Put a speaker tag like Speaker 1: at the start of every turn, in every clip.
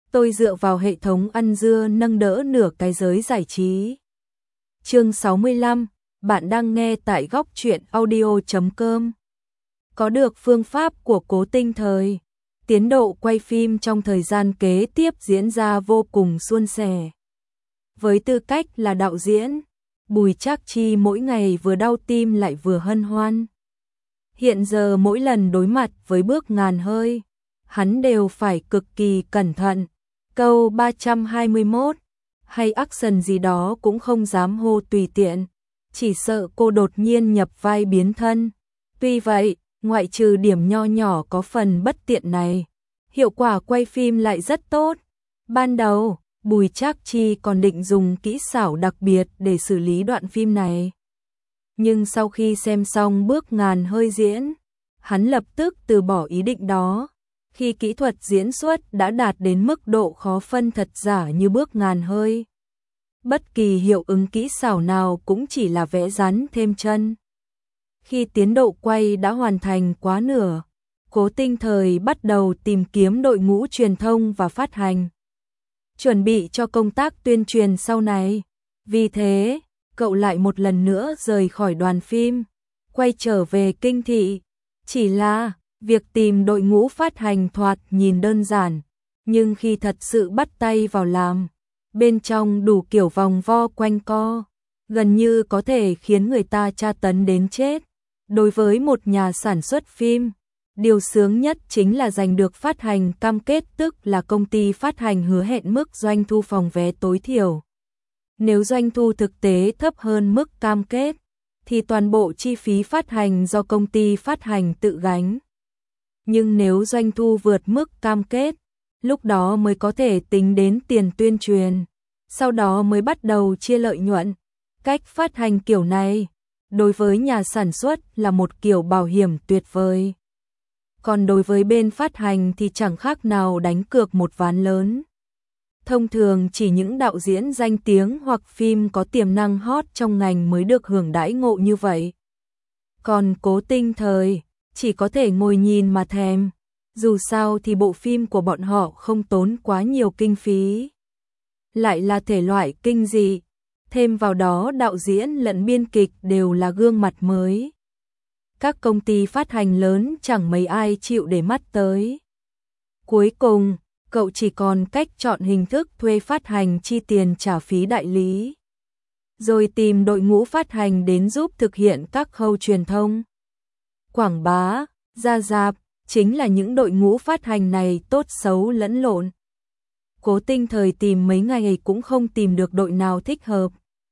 Speaker 1: tôi dựa vào hệ thống ăn dưa nâng đỡ nửa cái giới giải trí. Chương 65, bạn đang nghe tại góc truyện audio.com. Có được phương pháp của Cố Tinh Thời, tiến độ quay phim trong thời gian kế tiếp diễn ra vô cùng suôn sẻ. Với tư cách là đạo diễn, Bùi Trác Chi mỗi ngày vừa đau tim lại vừa hân hoan. Hiện giờ mỗi lần đối mặt với bước ngàn hơi, hắn đều phải cực kỳ cẩn thận. Câu 321 hay action gì đó cũng không dám hô tùy tiện, chỉ sợ cô đột nhiên nhập vai biến thân. Tuy vậy, ngoại trừ điểm nho nhỏ có phần bất tiện này, hiệu quả quay phim lại rất tốt. Ban đầu, Bùi Trác Chi còn định dùng kỹ xảo đặc biệt để xử lý đoạn phim này. Nhưng sau khi xem xong bước ngàn hơi diễn, hắn lập tức từ bỏ ý định đó. Khi kỹ thuật diễn xuất đã đạt đến mức độ khó phân thật giả như bước ngàn hơi, bất kỳ hiệu ứng kỹ xảo nào cũng chỉ là vẽ rắn thêm chân. Khi tiến độ quay đã hoàn thành quá nửa, Cố Tinh Thời bắt đầu tìm kiếm đội ngũ truyền thông và phát hành, chuẩn bị cho công tác tuyên truyền sau này. Vì thế, cậu lại một lần nữa rời khỏi đoàn phim, quay trở về kinh thị. Chỉ là việc tìm đội ngũ phát hành thoạt nhìn đơn giản, nhưng khi thật sự bắt tay vào làm, bên trong đủ kiểu vòng vo quanh co, gần như có thể khiến người ta tra tấn đến chết. Đối với một nhà sản xuất phim, điều sướng nhất chính là giành được phát hành cam kết, tức là công ty phát hành hứa hẹn mức doanh thu phòng vé tối thiểu. Nếu doanh thu thực tế thấp hơn mức cam kết, thì toàn bộ chi phí phát hành do công ty phát hành tự gánh. Nhưng nếu doanh thu vượt mức cam kết, lúc đó mới có thể tính đến tiền tuyên truyền, sau đó mới bắt đầu chia lợi nhuận. Cách phát hành kiểu này, đối với nhà sản xuất là một kiểu bảo hiểm tuyệt vời. Còn đối với bên phát hành thì chẳng khác nào đánh cược một ván lớn. Thông thường chỉ những đạo diễn danh tiếng hoặc phim có tiềm năng hot trong ngành mới được hưởng đãi ngộ như vậy. Còn Cố Tinh Thời chỉ có thể ngồi nhìn mà thèm. Dù sao thì bộ phim của bọn họ không tốn quá nhiều kinh phí, lại là thể loại kinh dị, thêm vào đó đạo diễn lẫn biên kịch đều là gương mặt mới. Các công ty phát hành lớn chẳng mấy ai chịu để mắt tới. Cuối cùng, cậu chỉ còn cách chọn hình thức thuê phát hành, chi tiền trả phí đại lý, rồi tìm đội ngũ phát hành đến giúp thực hiện các khâu truyền thông, quảng bá, ra rạp. Chính là những đội ngũ phát hành này tốt xấu lẫn lộn. Cố Tinh Thời tìm mấy ngày cũng không tìm được đội nào thích hợp.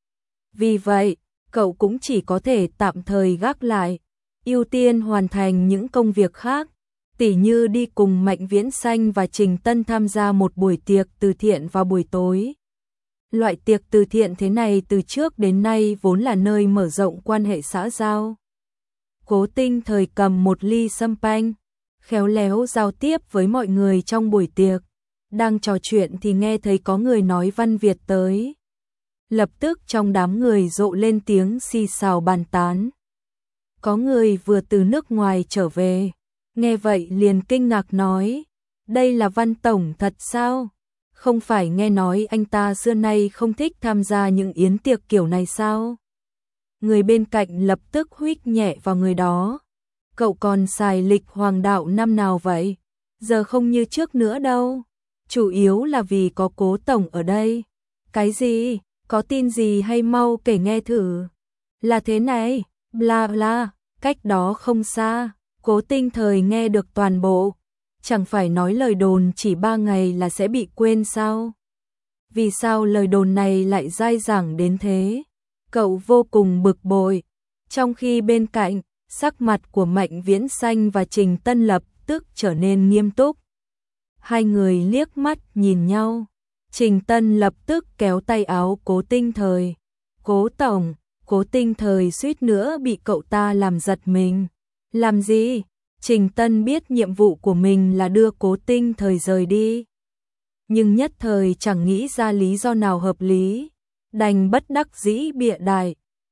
Speaker 1: Vì vậy, cậu cũng chỉ có thể tạm thời gác lại, ưu tiên hoàn thành những công việc khác, tỉ như đi cùng Mạnh Viễn Xanh và Trình Tân tham gia một buổi tiệc từ thiện vào buổi tối. Loại tiệc từ thiện thế này từ trước đến nay vốn là nơi mở rộng quan hệ xã giao. Cố Tinh Thời cầm một ly champagne, khéo léo giao tiếp với mọi người trong buổi tiệc. Đang trò chuyện thì nghe thấy có người nói Văn Việt tới. Lập tức trong đám người rộ lên tiếng xì xào bàn tán. Có người vừa từ nước ngoài trở về, nghe vậy liền kinh ngạc nói: đây là Văn Tổng thật sao? Không phải nghe nói anh ta xưa nay không thích tham gia những yến tiệc kiểu này sao? Người bên cạnh lập tức huých nhẹ vào người đó. Cậu còn xài lịch hoàng đạo năm nào vậy? Giờ không như trước nữa đâu. Chủ yếu là vì có Cố Tổng ở đây. Cái gì? Có tin gì hay mau kể nghe thử. Là thế này, bla bla, cách đó không xa. Cố Tinh Thời nghe được toàn bộ. Chẳng phải nói lời đồn chỉ 3 ngày là sẽ bị quên sao? Vì sao lời đồn này lại dai dẳng đến thế? Cậu vô cùng bực bội. Trong khi bên cạnh, sắc mặt của Mạnh Viễn Xanh và Trình Tân lập tức trở nên nghiêm túc. Hai người liếc mắt nhìn nhau. Trình Tân lập tức kéo tay áo Cố Tinh Thời. Cố Tổng, Cố Tinh Thời suýt nữa bị cậu ta làm giật mình. Làm gì? Trình Tân biết nhiệm vụ của mình là đưa Cố Tinh Thời rời đi, nhưng nhất thời chẳng nghĩ ra lý do nào hợp lý, đành bất đắc dĩ bịa đại.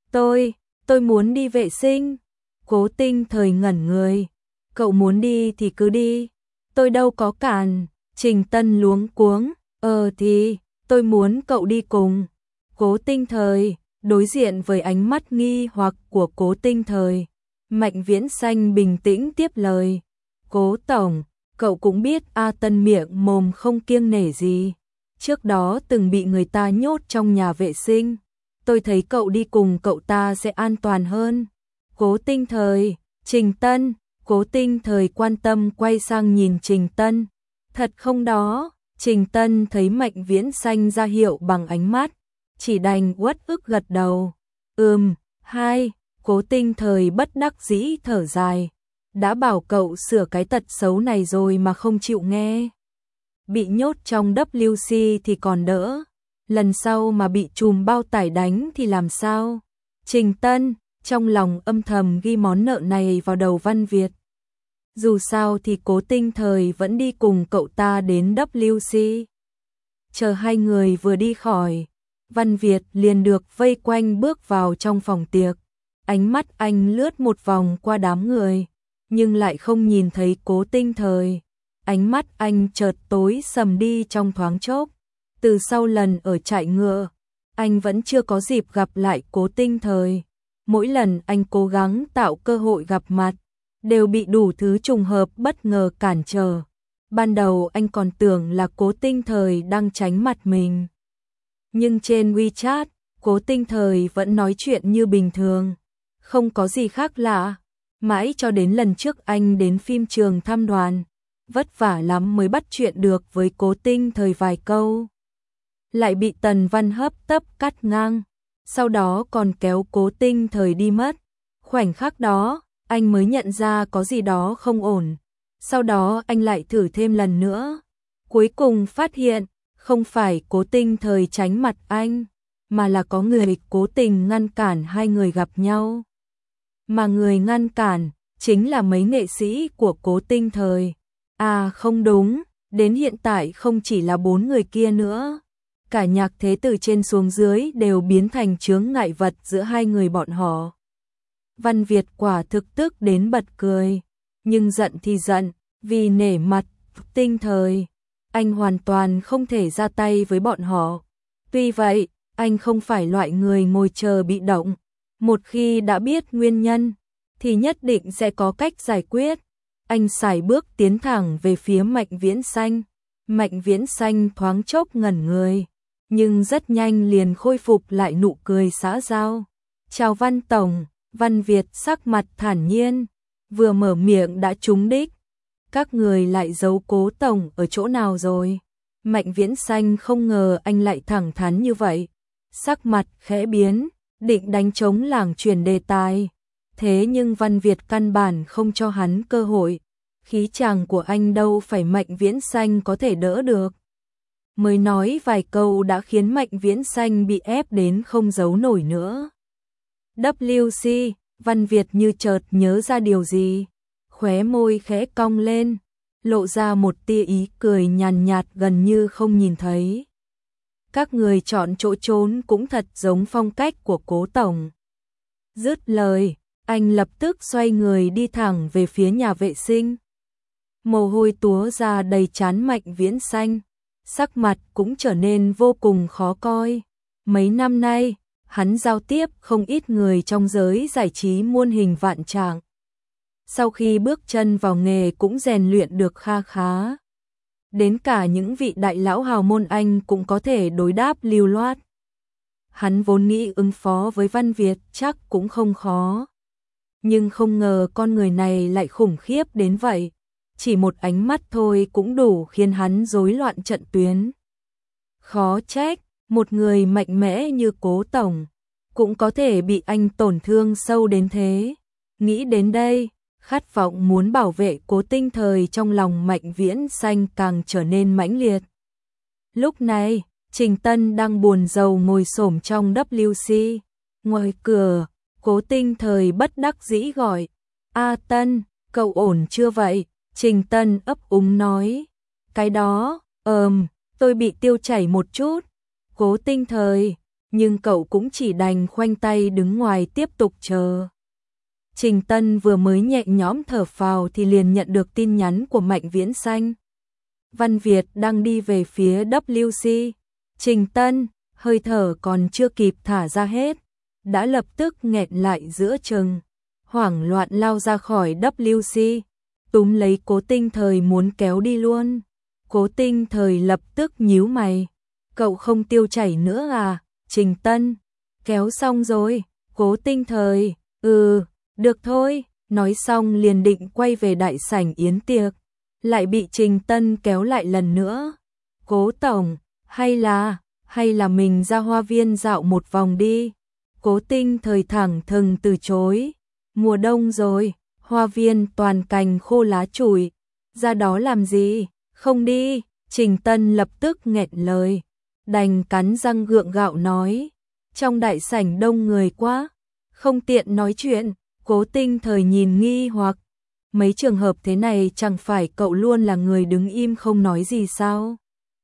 Speaker 1: Tôi muốn đi vệ sinh. Cố Tinh Thời ngẩn người. Cậu muốn đi thì cứ đi, tôi đâu có cản. Trình Tân luống cuống, thì, tôi muốn cậu đi cùng. Cố Tinh Thời, đối diện với ánh mắt nghi hoặc của Cố Tinh Thời, Mạnh Viễn Xanh bình tĩnh tiếp lời. Cố Tổng, cậu cũng biết A Tân miệng mồm không kiêng nể gì. Trước đó từng bị người ta nhốt trong nhà vệ sinh. Tôi thấy cậu đi cùng cậu ta sẽ an toàn hơn. Cố Tinh Thời, Trình Tân, Cố Tinh Thời quan tâm quay sang nhìn Trình Tân. Thật không đó, Trình Tân thấy Mạnh Viễn Xanh ra hiệu bằng ánh mắt, chỉ đành uất ức gật đầu. Hai, Cố Tinh Thời bất đắc dĩ thở dài. Đã bảo cậu sửa cái tật xấu này rồi mà không chịu nghe. Bị nhốt trong WC thì còn đỡ, lần sau mà bị chùm bao tải đánh thì làm sao? Trình Tân trong lòng âm thầm ghi món nợ này vào đầu Văn Việt. Dù sao thì Cố Tinh Thời vẫn đi cùng cậu ta đến WC. Chờ hai người vừa đi khỏi, Văn Việt liền được vây quanh bước vào trong phòng tiệc. Ánh mắt anh lướt một vòng qua đám người, nhưng lại không nhìn thấy Cố Tinh Thời. Ánh mắt anh chợt tối sầm đi trong thoáng chốc. Từ sau lần ở trại ngựa, anh vẫn chưa có dịp gặp lại Cố Tinh Thời. Mỗi lần anh cố gắng tạo cơ hội gặp mặt, đều bị đủ thứ trùng hợp bất ngờ cản trở. Ban đầu anh còn tưởng là Cố Tinh Thời đang tránh mặt mình. Nhưng trên WeChat, Cố Tinh Thời vẫn nói chuyện như bình thường, không có gì khác lạ. Mãi cho đến lần trước anh đến phim trường thăm đoàn, vất vả lắm mới bắt chuyện được với Cố Tinh Thời vài câu. Lại bị Tần Văn hấp tấp cắt ngang, sau đó còn kéo Cố Tinh Thời đi mất. Khoảnh khắc đó, anh mới nhận ra có gì đó không ổn. Sau đó anh lại thử thêm lần nữa. Cuối cùng phát hiện, không phải Cố Tinh Thời tránh mặt anh, mà là có người cố tình ngăn cản hai người gặp nhau. Mà người ngăn cản chính là mấy nghệ sĩ của Cố Tinh Thời. À không đúng, đến hiện tại không chỉ là 4 người kia nữa. Cả Nhạc Thế từ trên xuống dưới đều biến thành chướng ngại vật giữa hai người bọn họ. Văn Việt quả thực tức đến bật cười, nhưng giận thì giận, vì nể mặt Tinh Thời, anh hoàn toàn không thể ra tay với bọn họ. Tuy vậy, anh không phải loại người ngồi chờ bị động. Một khi đã biết nguyên nhân, thì nhất định sẽ có cách giải quyết. Anh sải bước tiến thẳng về phía Mạnh Viễn Xanh. Mạnh Viễn Xanh thoáng chốc ngẩn người, nhưng rất nhanh liền khôi phục lại nụ cười xã giao. Chào Văn Tổng. Văn Việt sắc mặt thản nhiên, vừa mở miệng đã trúng đích. Các người lại giấu Cố Tổng ở chỗ nào rồi? Mạnh Viễn Xanh không ngờ anh lại thẳng thắn như vậy. Sắc mặt khẽ biến, định đánh trống lảng chuyển đề tài. Thế nhưng Văn Việt căn bản không cho hắn cơ hội. Khí chàng của anh đâu phải Mạnh Viễn Xanh có thể đỡ được. Mới nói vài câu đã khiến Mạnh Viễn Xanh bị ép đến không giấu nổi nữa. WC, Văn Việt như chợt nhớ ra điều gì, khóe môi khẽ cong lên, lộ ra một tia ý cười nhàn nhạt gần như không nhìn thấy. Các người chọn chỗ trốn cũng thật giống phong cách của Cố Tổng. Dứt lời, anh lập tức xoay người đi thẳng về phía nhà vệ sinh. Mồ hôi túa ra đầy trán Mạnh Viễn Xanh, sắc mặt cũng trở nên vô cùng khó coi. Mấy năm nay, hắn giao tiếp không ít người trong giới giải trí muôn hình vạn trạng. Sau khi bước chân vào nghề cũng rèn luyện được kha khá. Đến cả những vị đại lão hào môn Anh cũng có thể đối đáp lưu loát. Hắn vốn nghĩ ứng phó với Văn Việt chắc cũng không khó. Nhưng không ngờ con người này lại khủng khiếp đến vậy. Chỉ một ánh mắt thôi cũng đủ khiến hắn rối loạn trận tuyến. Khó trách, một người mạnh mẽ như Cố Tổng cũng có thể bị anh tổn thương sâu đến thế. Nghĩ đến đây, khát vọng muốn bảo vệ Cố Tinh Thời trong lòng Mạnh Viễn Xanh càng trở nên mãnh liệt. Lúc này, Trình Tân đang buồn rầu ngồi xổm trong WC. Ngoài cửa, Cố Tinh Thời bất đắc dĩ gọi. A Tân, cậu ổn chưa vậy? Trình Tân ấp úng nói. Cái đó, tôi bị tiêu chảy một chút. Cố Tinh Thời, nhưng cậu cũng chỉ đành khoanh tay đứng ngoài tiếp tục chờ. Trình Tân vừa mới nhẹ nhõm thở phào thì liền nhận được tin nhắn của Mạnh Viễn Xanh. Văn Việt đang đi về phía WC. Trình Tân, hơi thở còn chưa kịp thả ra hết, đã lập tức nghẹn lại giữa chừng, hoảng loạn lao ra khỏi WC, túm lấy Cố Tinh Thời muốn kéo đi luôn. Cố Tinh Thời lập tức nhíu mày, cậu không tiêu chảy nữa à? Trình Tân, kéo xong rồi. Cố Tinh Thời, được thôi, nói xong liền định quay về đại sảnh yến tiệc, lại bị Trình Tân kéo lại lần nữa. Cố tổng, hay là mình ra hoa viên dạo một vòng đi. Cố Tinh Thời thẳng thừng từ chối. Mùa đông rồi, hoa viên toàn cành khô lá trụi, ra đó làm gì? Không đi. Trình Tân lập tức nghẹn lời, đành cắn răng gượng gạo nói. Trong đại sảnh đông người quá, không tiện nói chuyện. Cố Tinh Thời nhìn nghi hoặc, mấy trường hợp thế này chẳng phải cậu luôn là người đứng im không nói gì sao?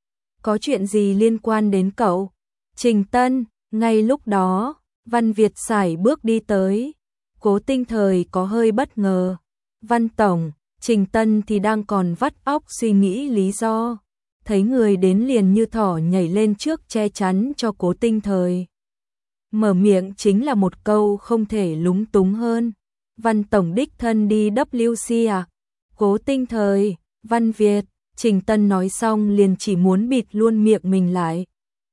Speaker 1: Có chuyện gì liên quan đến cậu? Trình Tân, ngay lúc đó, Văn Việt sải bước đi tới. Cố Tinh Thời có hơi bất ngờ. Văn tổng, Trình Tân thì đang còn vắt óc suy nghĩ lý do. Thấy người đến liền như thỏ nhảy lên trước che chắn cho Cố Tinh Thời. Mở miệng chính là một câu không thể lúng túng hơn. Văn tổng đích thân đi WC à? Cố Tinh Thời, Văn Việt. Trình Tân nói xong liền chỉ muốn bịt luôn miệng mình lại,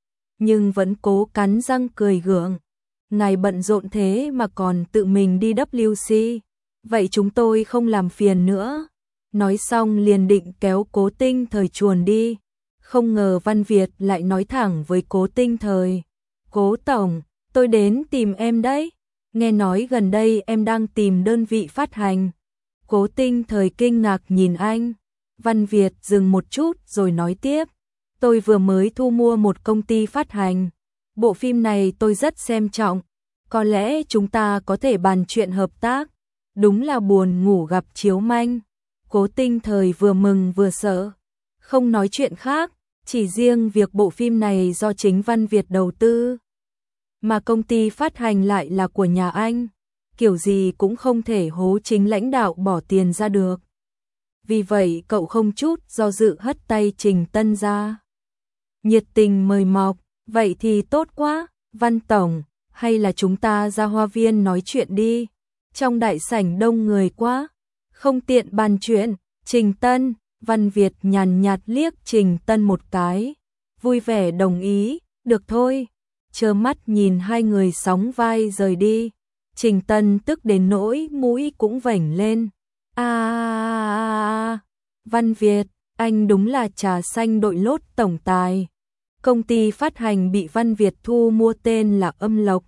Speaker 1: nhưng vẫn cố cắn răng cười gượng. Ngài bận rộn thế mà còn tự mình đi WC, vậy chúng tôi không làm phiền nữa. Nói xong liền định kéo Cố Tinh Thời chuồn đi, không ngờ Văn Việt lại nói thẳng với Cố Tinh Thời. Cố tổng, tôi đến tìm em đấy, nghe nói gần đây em đang tìm đơn vị phát hành. Cố Tinh Thời kinh ngạc nhìn anh. Văn Việt dừng một chút rồi nói tiếp. Tôi vừa mới thu mua một công ty phát hành. Bộ phim này tôi rất xem trọng. Có lẽ chúng ta có thể bàn chuyện hợp tác. Đúng là buồn ngủ gặp chiếu manh. Cố Tinh Thời vừa mừng vừa sợ. Không nói chuyện khác, chỉ riêng việc bộ phim này do chính Văn Việt đầu tư, mà công ty phát hành lại là của nhà anh. Kiểu gì cũng không thể hố chính lãnh đạo bỏ tiền ra được. Vì vậy cậu không chút do dự hất tay Trình Tân ra, nhiệt tình mời mọc. Vậy thì tốt quá, Văn tổng, hay là chúng ta ra hoa viên nói chuyện đi. Trong đại sảnh đông người quá, không tiện bàn chuyện. Trình Tân, Văn Việt nhàn nhạt liếc Trình Tân một cái, vui vẻ đồng ý. Được thôi. Trơ mắt nhìn hai người sóng vai rời đi, Trình Tân tức đến nỗi mũi cũng vểnh lên. Văn Việt, anh đúng là trà xanh đội lốt tổng tài. Công ty phát hành bị Văn Việt thu mua tên là Âm Lộc,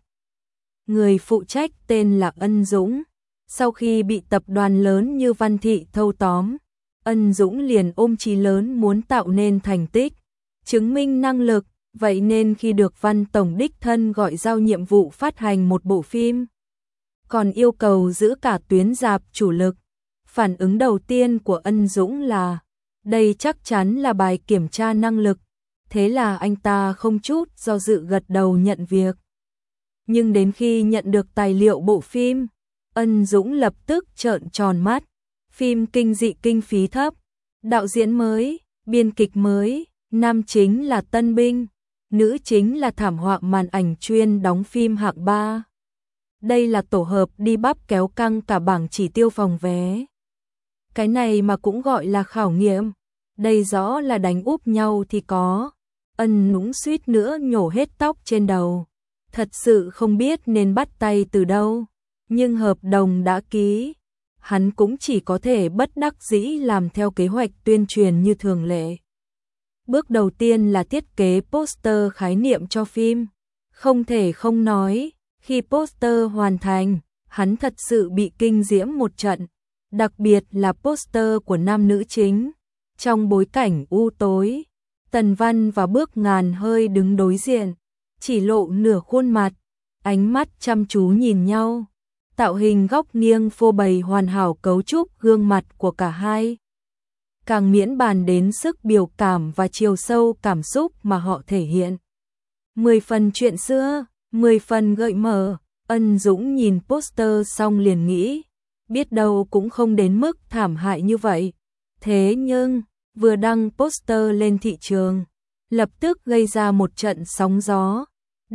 Speaker 1: người phụ trách tên là Ân Dũng. Sau khi bị tập đoàn lớn như Văn Thị thâu tóm, Ân Dũng liền ôm chí lớn muốn tạo nên thành tích, chứng minh năng lực. Vậy nên khi được Văn tổng đích thân gọi giao nhiệm vụ phát hành một bộ phim, còn yêu cầu giữ cả tuyến rạp chủ lực, phản ứng đầu tiên của Ân Dũng là đây chắc chắn là bài kiểm tra năng lực. Thế là anh ta không chút do dự gật đầu nhận việc. Nhưng đến khi nhận được tài liệu bộ phim, Ân Dũng lập tức trợn tròn mắt. Phim kinh dị kinh phí thấp, đạo diễn mới, biên kịch mới, nam chính là tân binh, nữ chính là thảm họa màn ảnh chuyên đóng phim hạng 3. Đây là tổ hợp đi bắp kéo căng cả bảng chỉ tiêu phòng vé. Cái này mà cũng gọi là khảo nghiệm, đây rõ là đánh úp nhau thì có. Ân Dũng suýt nữa nhổ hết tóc trên đầu, thật sự không biết nên bắt tay từ đâu, nhưng hợp đồng đã ký, hắn cũng chỉ có thể bất đắc dĩ làm theo kế hoạch tuyên truyền như thường lệ. Bước đầu tiên là thiết kế poster khái niệm cho phim. Không thể không nói, khi poster hoàn thành, hắn thật sự bị kinh diễm một trận, đặc biệt là poster của nam nữ chính. Trong bối cảnh u tối, Tần Văn và Bước Ngàn hơi đứng đối diện, chỉ lộ nửa khuôn mặt, ánh mắt chăm chú nhìn nhau. Tạo hình góc nghiêng phô bày hoàn hảo cấu trúc gương mặt của cả hai. Càng miễn bàn đến sức biểu cảm và chiều sâu cảm xúc mà họ thể hiện. 10 phần chuyện xưa, 10 phần gợi mở. Ân Dũng nhìn poster xong liền nghĩ, biết đâu cũng không đến mức thảm hại như vậy. Thế nhưng, vừa đăng poster lên thị trường, lập tức gây ra một trận sóng gió.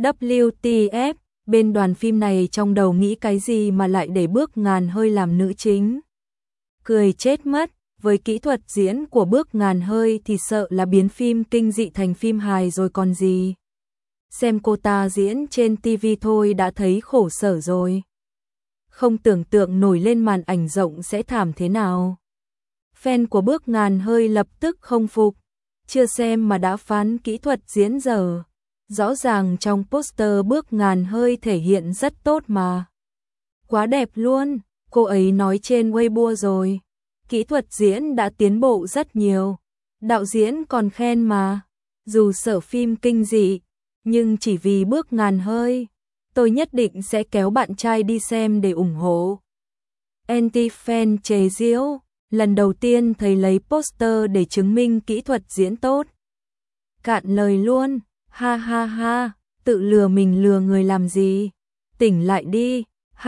Speaker 1: WTF, bên đoàn phim này trong đầu nghĩ cái gì mà lại để Bước Ngàn Hơi làm nữ chính? Cười chết mất, với kỹ thuật diễn của Bước Ngàn Hơi thì sợ là biến phim kinh dị thành phim hài rồi còn gì. Xem cô ta diễn trên TV thôi đã thấy khổ sở rồi. Không tưởng tượng nổi lên màn ảnh rộng sẽ thảm thế nào. Fan của Bước Ngàn Hơi lập tức không phục, chưa xem mà đã phán kỹ thuật diễn dở. Rõ ràng trong poster Bước Ngàn Hơi thể hiện rất tốt mà. Quá đẹp luôn, cô ấy nói trên Weibo rồi. Kỹ thuật diễn đã tiến bộ rất nhiều. Đạo diễn còn khen mà. Dù sợ phim kinh dị, nhưng chỉ vì Bước Ngàn Hơi, tôi nhất định sẽ kéo bạn trai đi xem để ủng hộ. Anti-fan chế giễu, lần đầu tiên thấy lấy poster để chứng minh kỹ thuật diễn tốt. Cạn lời luôn, ha ha ha, tự lừa mình lừa người làm gì. Tỉnh lại đi,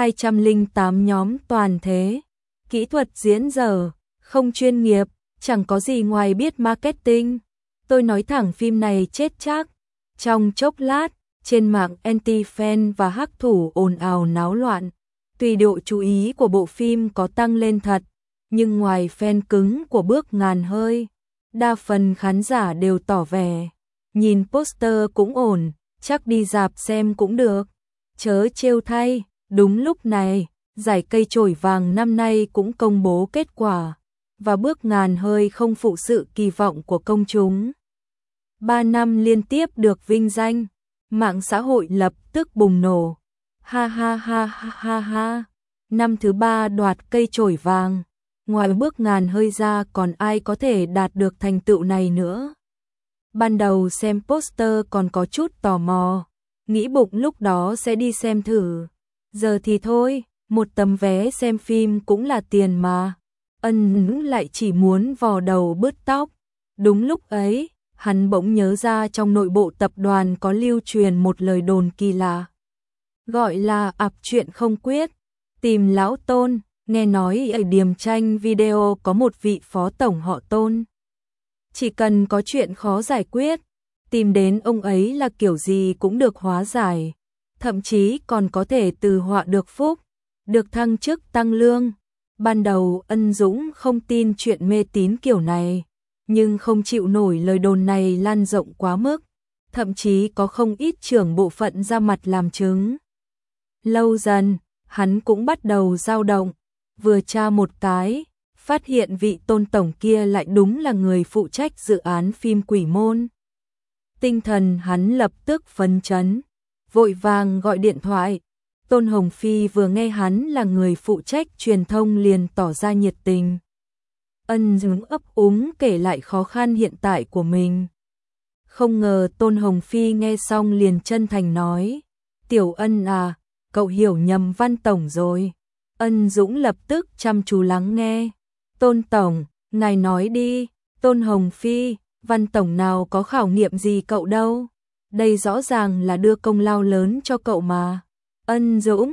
Speaker 1: 208 nhóm toàn thế. Kỹ thuật diễn dở, không chuyên nghiệp, chẳng có gì ngoài biết marketing. Tôi nói thẳng phim này chết chắc. Trong chốc lát, trên mạng anti-fan và hắc thủ ồn ào náo loạn. Tuy độ chú ý của bộ phim có tăng lên thật, nhưng ngoài fan cứng của Bước Ngàn Hơi, đa phần khán giả đều tỏ vẻ nhìn poster cũng ổn, chắc đi rạp xem cũng được. Chớ trêu thay, đúng lúc này, giải cây chổi vàng năm nay cũng công bố kết quả, và Bước Ngàn Hơi không phụ sự kỳ vọng của công chúng. 3 năm liên tiếp được vinh danh, mạng xã hội lập tức bùng nổ. Ha ha ha ha ha ha, năm thứ 3 đoạt cây chổi vàng, ngoài Bước Ngàn Hơi ra còn ai có thể đạt được thành tựu này nữa. Ban đầu xem poster còn có chút tò mò, nghĩ bụng lúc đó sẽ đi xem thử. Giờ thì thôi, một tấm vé xem phim cũng là tiền mà. Lại chỉ muốn vò đầu bứt tóc. Đúng lúc ấy, hắn bỗng nhớ ra trong nội bộ tập đoàn có lưu truyền một lời đồn kỳ lạ. Gọi là ặp chuyện không quyết, tìm lão Tôn, nghe nói ở Điềm Tranh Video có một vị phó tổng họ Tôn. Chỉ cần có chuyện khó giải quyết, tìm đến ông ấy là kiểu gì cũng được hóa giải, thậm chí còn có thể từ họa được phúc, được thăng chức tăng lương. Ban đầu Ân Dũng không tin chuyện mê tín kiểu này, nhưng không chịu nổi lời đồn này lan rộng quá mức, thậm chí có không ít trưởng bộ phận ra mặt làm chứng. Lâu dần, hắn cũng bắt đầu dao động, vừa tra một cái, phát hiện vị Tôn tổng kia lại đúng là người phụ trách dự án phim Quỷ Môn. Tinh thần hắn lập tức phấn chấn, vội vàng gọi điện thoại. Tôn Hồng Phi vừa nghe hắn là người phụ trách truyền thông liền tỏ ra nhiệt tình. Ân Dũng ấp úng kể lại khó khăn hiện tại của mình. Không ngờ Tôn Hồng Phi nghe xong liền chân thành nói, Tiểu Ân à, cậu hiểu nhầm Văn Tổng rồi. Ân Dũng lập tức chăm chú lắng nghe. Tôn Tổng, ngài nói đi. Tôn Hồng Phi, Văn Tổng nào có khảo nghiệm gì cậu đâu. Đây rõ ràng là đưa công lao lớn cho cậu mà. Ân Dũng,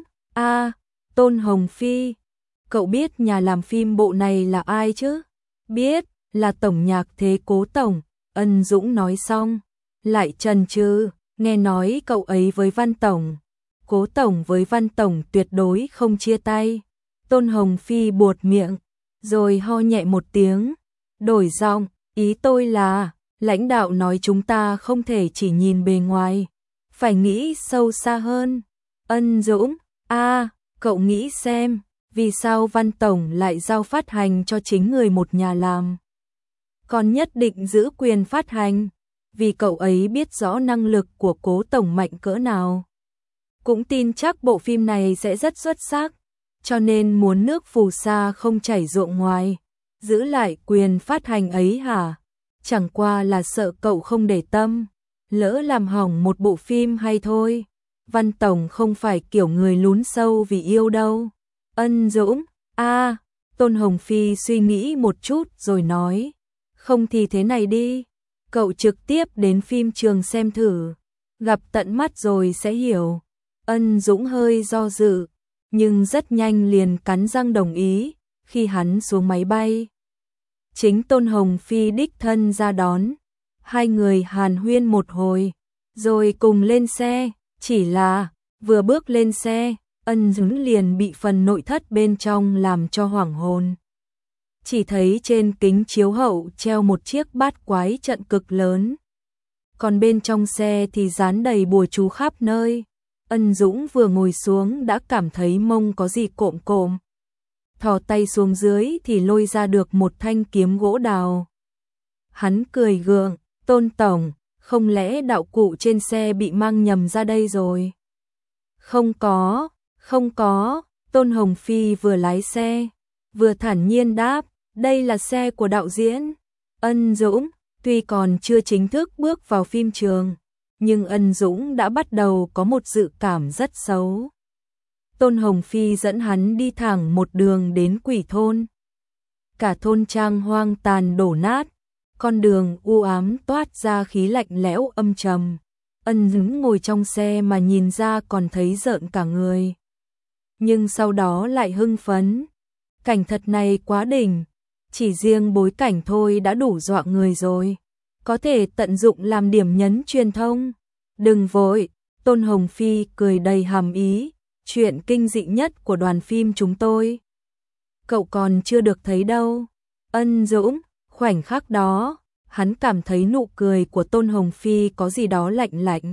Speaker 1: Tôn Hồng Phi, cậu biết nhà làm phim bộ này là ai chứ? Biết, là Tổng Nhạc Thế Cố Tổng. Ân Dũng nói xong, lại chần chừ, nghe nói cậu ấy với Văn Tổng, Cố Tổng với Văn Tổng tuyệt đối không chia tay. Tôn Hồng Phi buột miệng, rồi ho nhẹ một tiếng, đổi giọng, ý tôi là, lãnh đạo nói chúng ta không thể chỉ nhìn bề ngoài, phải nghĩ sâu xa hơn. Ân Dũng, cậu nghĩ xem, vì sao Văn Tổng lại giao phát hành cho chính người một nhà làm? Còn nhất định giữ quyền phát hành, vì cậu ấy biết rõ năng lực của Cố Tổng mạnh cỡ nào. Cũng tin chắc bộ phim này sẽ rất xuất sắc, cho nên muốn nước phù sa không chảy ruộng ngoài, giữ lại quyền phát hành ấy hả? Chẳng qua là sợ cậu không để tâm, lỡ làm hỏng một bộ phim hay thôi. Văn Tổng không phải kiểu người lún sâu vì yêu đâu. Ân Dũng, Tôn Hồng Phi suy nghĩ một chút rồi nói, không thì thế này đi, cậu trực tiếp đến phim trường xem thử, gặp tận mắt rồi sẽ hiểu. Ân Dũng hơi do dự, nhưng rất nhanh liền cắn răng đồng ý. Khi hắn xuống máy bay, chính Tôn Hồng Phi đích thân ra đón. Hai người hàn huyên một hồi, rồi cùng lên xe, chỉ là vừa bước lên xe, Ân Dũng liền bị phần nội thất bên trong làm cho hoảng hồn. Chỉ thấy trên kính chiếu hậu treo một chiếc bát quái trận cực lớn. Còn bên trong xe thì dán đầy bùa chú khắp nơi. Ân Dũng vừa ngồi xuống đã cảm thấy mông có gì cộm cộm. Thò tay xuống dưới thì lôi ra được một thanh kiếm gỗ đào. Hắn cười gượng, Tôn tổng, không lẽ đạo cụ trên xe bị mang nhầm ra đây rồi? Không có, Tôn Hồng Phi vừa lái xe, vừa thản nhiên đáp, đây là xe của đạo diễn. Ân Dũng, tuy còn chưa chính thức bước vào phim trường, nhưng Ân Dũng đã bắt đầu có một dự cảm rất xấu. Tôn Hồng Phi dẫn hắn đi thẳng một đường đến Quỷ thôn. Cả thôn trang hoang tàn đổ nát, con đường u ám toát ra khí lạnh lẽo âm trầm. Ân Dũng ngồi trong xe mà nhìn ra còn thấy rợn cả người. Nhưng sau đó lại hưng phấn. Cảnh thật này quá đỉnh, chỉ riêng bối cảnh thôi đã đủ dọa người rồi. Có thể tận dụng làm điểm nhấn truyền thông. Đừng vội, Tôn Hồng Phi cười đầy hàm ý, chuyện kinh dị nhất của đoàn phim chúng tôi. Cậu còn chưa được thấy đâu. Ân Dũng, khoảnh khắc đó, hắn cảm thấy nụ cười của Tôn Hồng Phi có gì đó lạnh lạnh,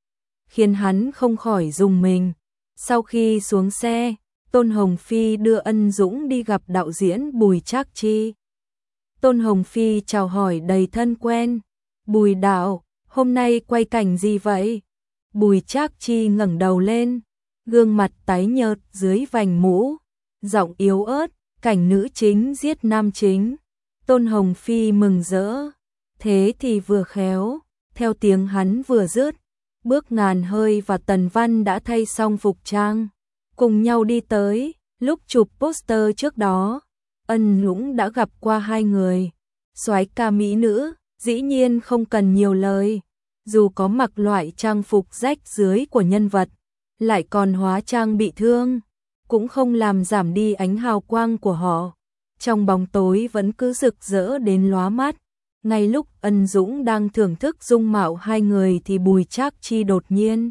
Speaker 1: khiến hắn không khỏi rùng mình. Sau khi xuống xe, Tôn Hồng Phi đưa Ân Dũng đi gặp đạo diễn Bùi Trác Chi. Tôn Hồng Phi chào hỏi đầy thân quen. Bùi đạo, hôm nay quay cảnh gì vậy? Bùi Trác Chi ngẩng đầu lên, gương mặt tái nhợt dưới vành mũ, giọng yếu ớt, cảnh nữ chính giết nam chính. Tôn Hồng Phi mừng rỡ, thế thì vừa khéo. Theo tiếng hắn vừa dứt, Bước Ngàn Hơi và Tần Văn đã thay xong phục trang, cùng nhau đi tới. Lúc chụp poster trước đó, Ân Dũng đã gặp qua hai người. Soái ca mỹ nữ, dĩ nhiên không cần nhiều lời. Dù có mặc loại trang phục rách rưới của nhân vật, lại còn hóa trang bị thương, cũng không làm giảm đi ánh hào quang của họ. Trong bóng tối vẫn cứ rực rỡ đến lóa mắt. Ngay lúc Ân Dũng đang thưởng thức dung mạo hai người thì Bùi Trác Chi đột nhiên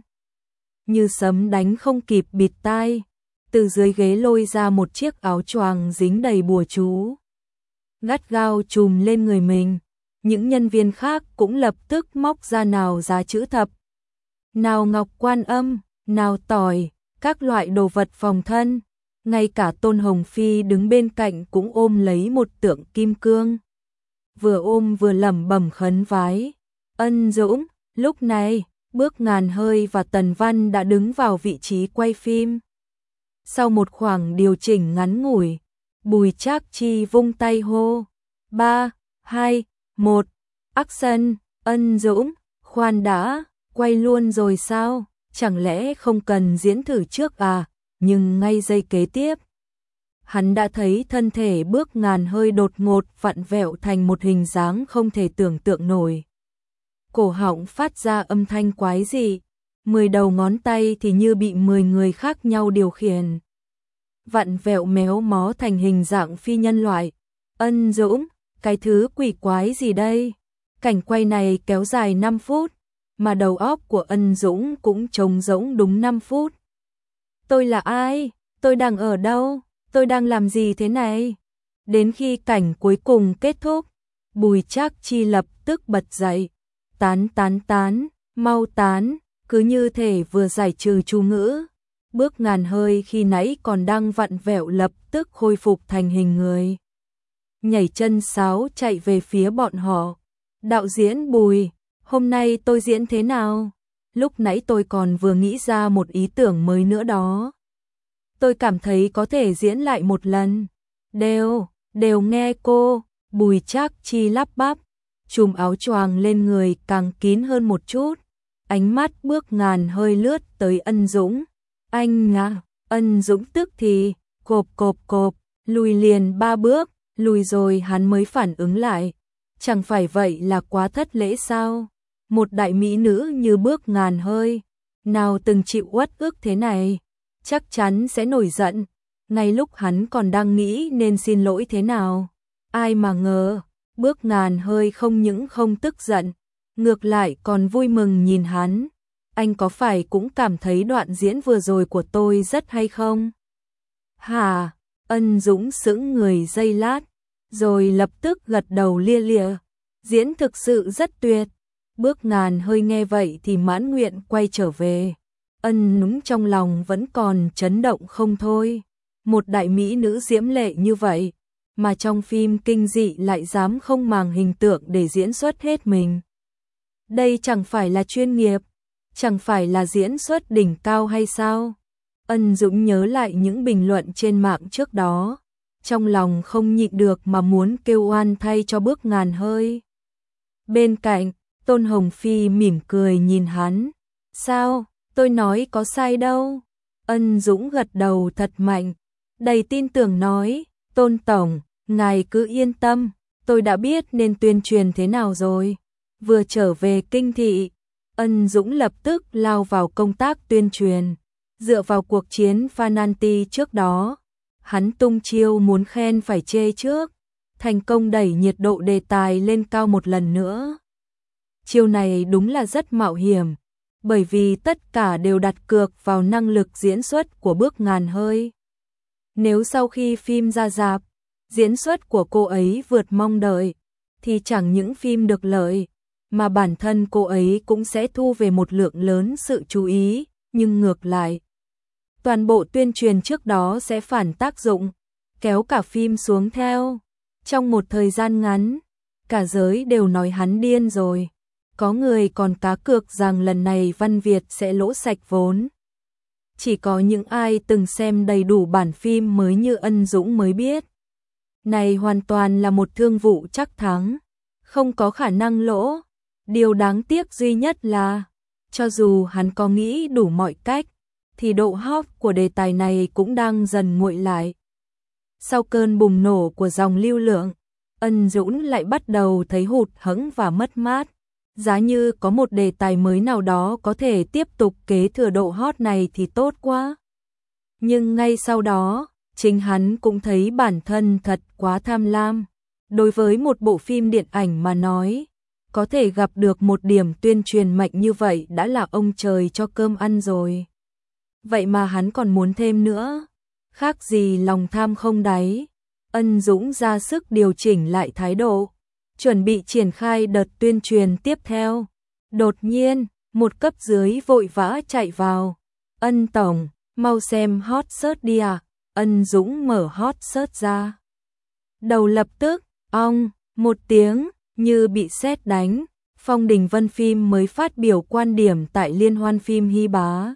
Speaker 1: như sấm đánh không kịp bịt tai, từ dưới ghế lôi ra một chiếc áo choàng dính đầy bùa chú, gắt gao trùm lên người mình. Những nhân viên khác cũng lập tức móc ra nào giá chữ thập, nào ngọc quan âm, nào tỏi, các loại đồ vật phòng thân. Ngay cả Tôn Hồng Phi đứng bên cạnh cũng ôm lấy một tượng kim cương, vừa ôm vừa lẩm bẩm khấn vái. Ân Dũng, lúc này, Bước Ngàn Hơi và Tần Văn đã đứng vào vị trí quay phim. Sau một khoảng điều chỉnh ngắn ngủi, Bùi Trác Chi vung tay hô, 3, 2, 1, action. Ân Dũng, khoan đã, quay luôn rồi sao? Chẳng lẽ không cần diễn thử trước à? Nhưng ngay giây kế tiếp, hắn đã thấy thân thể Bước Ngàn Hơi đột ngột vặn vẹo thành một hình dáng không thể tưởng tượng nổi. Cổ họng phát ra âm thanh quái dị, 10 đầu ngón tay thì như bị 10 người khác nhau điều khiển, vặn vẹo méo mó thành hình dạng phi nhân loại. Ân Dũng, cái thứ quỷ quái gì đây? Cảnh quay này kéo dài 5 phút, mà đầu óc của Ân Dũng cũng trống rỗng đúng 5 phút. Tôi là ai? Tôi đang ở đâu? Tôi đang làm gì thế này? Đến khi cảnh cuối cùng kết thúc, Bùi Trác Chi lập tức bật dậy. Tán, mau tán, cứ như thể vừa giải trừ chú ngữ. Bước Ngàn Hơi khi nãy còn đang vặn vẹo lập tức khôi phục thành hình người, nhảy chân sáo chạy về phía bọn họ. Đạo diễn Bùi, hôm nay tôi diễn thế nào? Lúc nãy tôi còn vừa nghĩ ra một ý tưởng mới nữa đó. Tôi cảm thấy có thể diễn lại một lần. Đều nghe cô. Bùi Trác Chi lắp bắp, chùm áo choàng lên người càng kín hơn một chút. Ánh mắt Bước Ngàn Hơi lướt tới Ân Dũng. Anh à? Ân Dũng tức thì cộp, lùi liền 3 bước, lùi rồi hắn mới phản ứng lại. Chẳng phải vậy là quá thất lễ sao? Một đại mỹ nữ như Bước Ngàn Hơi, nào từng chịu uất ức thế này, chắc chắn sẽ nổi giận. Ngay lúc hắn còn đang nghĩ nên xin lỗi thế nào, Ai mà ngờ, Bước Ngàn hơi không những không tức giận, ngược lại còn vui mừng nhìn hắn. Anh có phải cũng cảm thấy đoạn diễn vừa rồi của tôi rất hay không? Hả? Ân Dũng sững người giây lát, rồi lập tức gật đầu lia lịa. Diễn thực sự rất tuyệt. Bước Ngàn hơi nghe vậy thì mãn nguyện quay trở về. Ân Dũng trong lòng vẫn còn chấn động không thôi. Một đại mỹ nữ diễm lệ như vậy, mà trong phim kinh dị lại dám không màng hình tượng để diễn xuất hết mình. Đây chẳng phải là chuyên nghiệp, chẳng phải là diễn xuất đỉnh cao hay sao? Ân Dũng nhớ lại những bình luận trên mạng trước đó, trong lòng không nhịn được mà muốn kêu oan thay cho Bước Ngàn hơi. Bên cạnh, Tôn Hồng Phi mỉm cười nhìn hắn. Sao, tôi nói có sai đâu? Ân Dũng gật đầu thật mạnh, đầy tin tưởng nói, Tôn Tổng, ngài cứ yên tâm, tôi đã biết nên tuyên truyền thế nào rồi. Vừa trở về kinh thị, Ân Dũng lập tức lao vào công tác tuyên truyền. Dựa vào cuộc chiến Phananti trước đó, hắn tung chiêu muốn khen phải chê trước, thành công đẩy nhiệt độ đề tài lên cao một lần nữa. Chiêu này đúng là rất mạo hiểm, bởi vì tất cả đều đặt cược vào năng lực diễn xuất của Bước Ngàn hơi. Nếu sau khi phim ra rạp, diễn xuất của cô ấy vượt mong đợi, thì chẳng những phim được lợi, mà bản thân cô ấy cũng sẽ thu về một lượng lớn sự chú ý, nhưng ngược lại, toàn bộ tuyên truyền trước đó sẽ phản tác dụng, kéo cả phim xuống theo. Trong một thời gian ngắn, cả giới đều nói hắn điên rồi. Có người còn cá cược rằng lần này Văn Việt sẽ lỗ sạch vốn. Chỉ có những ai từng xem đầy đủ bản phim mới như Ân Dũng mới biết. Này hoàn toàn là một thương vụ chắc thắng, không có khả năng lỗ. Điều đáng tiếc duy nhất là, cho dù hắn có nghĩ đủ mọi cách, thì độ hot của đề tài này cũng đang dần nguội lại. Sau cơn bùng nổ của dòng lưu lượng, Ân Dũng lại bắt đầu thấy hụt hẫng và mất mát. Giá như có một đề tài mới nào đó có thể tiếp tục kế thừa độ hot này thì tốt quá. Nhưng ngay sau đó, chính hắn cũng thấy bản thân thật quá tham lam. Đối với một bộ phim điện ảnh mà nói, có thể gặp được một điểm tuyên truyền mạnh như vậy đã là ông trời cho cơm ăn rồi. Vậy mà hắn còn muốn thêm nữa, khác gì lòng tham không đáy. Ân Dũng ra sức điều chỉnh lại thái độ, chuẩn bị triển khai đợt tuyên truyền tiếp theo. Đột nhiên, một cấp dưới vội vã chạy vào. Ân Tổng, mau xem hot search đi à. Ân Dũng mở hot search ra. Đầu lập tức, ong, một tiếng, như bị sét đánh. Phong Đình Vân phim mới phát biểu quan điểm tại liên hoan phim Hy Bá.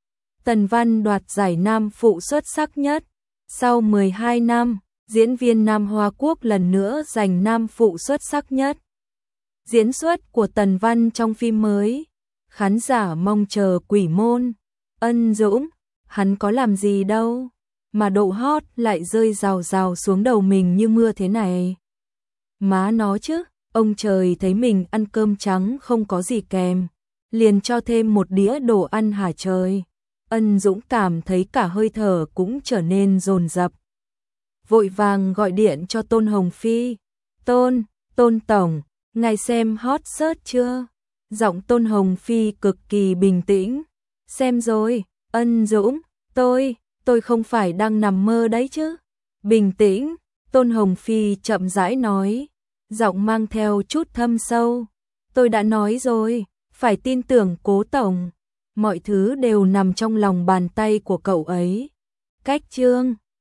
Speaker 1: Tần Văn đoạt giải nam phụ xuất sắc nhất. Sau 12 năm, diễn viên Nam Hoa Quốc lần nữa giành nam phụ xuất sắc nhất. Diễn xuất của Tần Văn trong phim mới, khán giả mong chờ quỷ môn. Ân Dũng, hắn có làm gì đâu, mà độ hot lại rơi rào rào xuống đầu mình như mưa thế này. Má nó chứ, ông trời thấy mình ăn cơm trắng không có gì kèm, liền cho thêm một đĩa đồ ăn hả trời. Ân Dũng cảm thấy cả hơi thở cũng trở nên dồn dập. Vội vàng gọi điện cho Tôn Hồng Phi. Tôn Tổng, ngài xem hot search chưa? Giọng Tôn Hồng Phi cực kỳ bình tĩnh. Xem rồi, Ân Dũng, tôi không phải đang nằm mơ đấy chứ. Bình tĩnh, Tôn Hồng Phi chậm rãi nói, giọng mang theo chút thâm sâu. Tôi đã nói rồi, phải tin tưởng Cố Tổng. Mọi thứ đều nằm trong lòng bàn tay của cậu ấy. Cách chương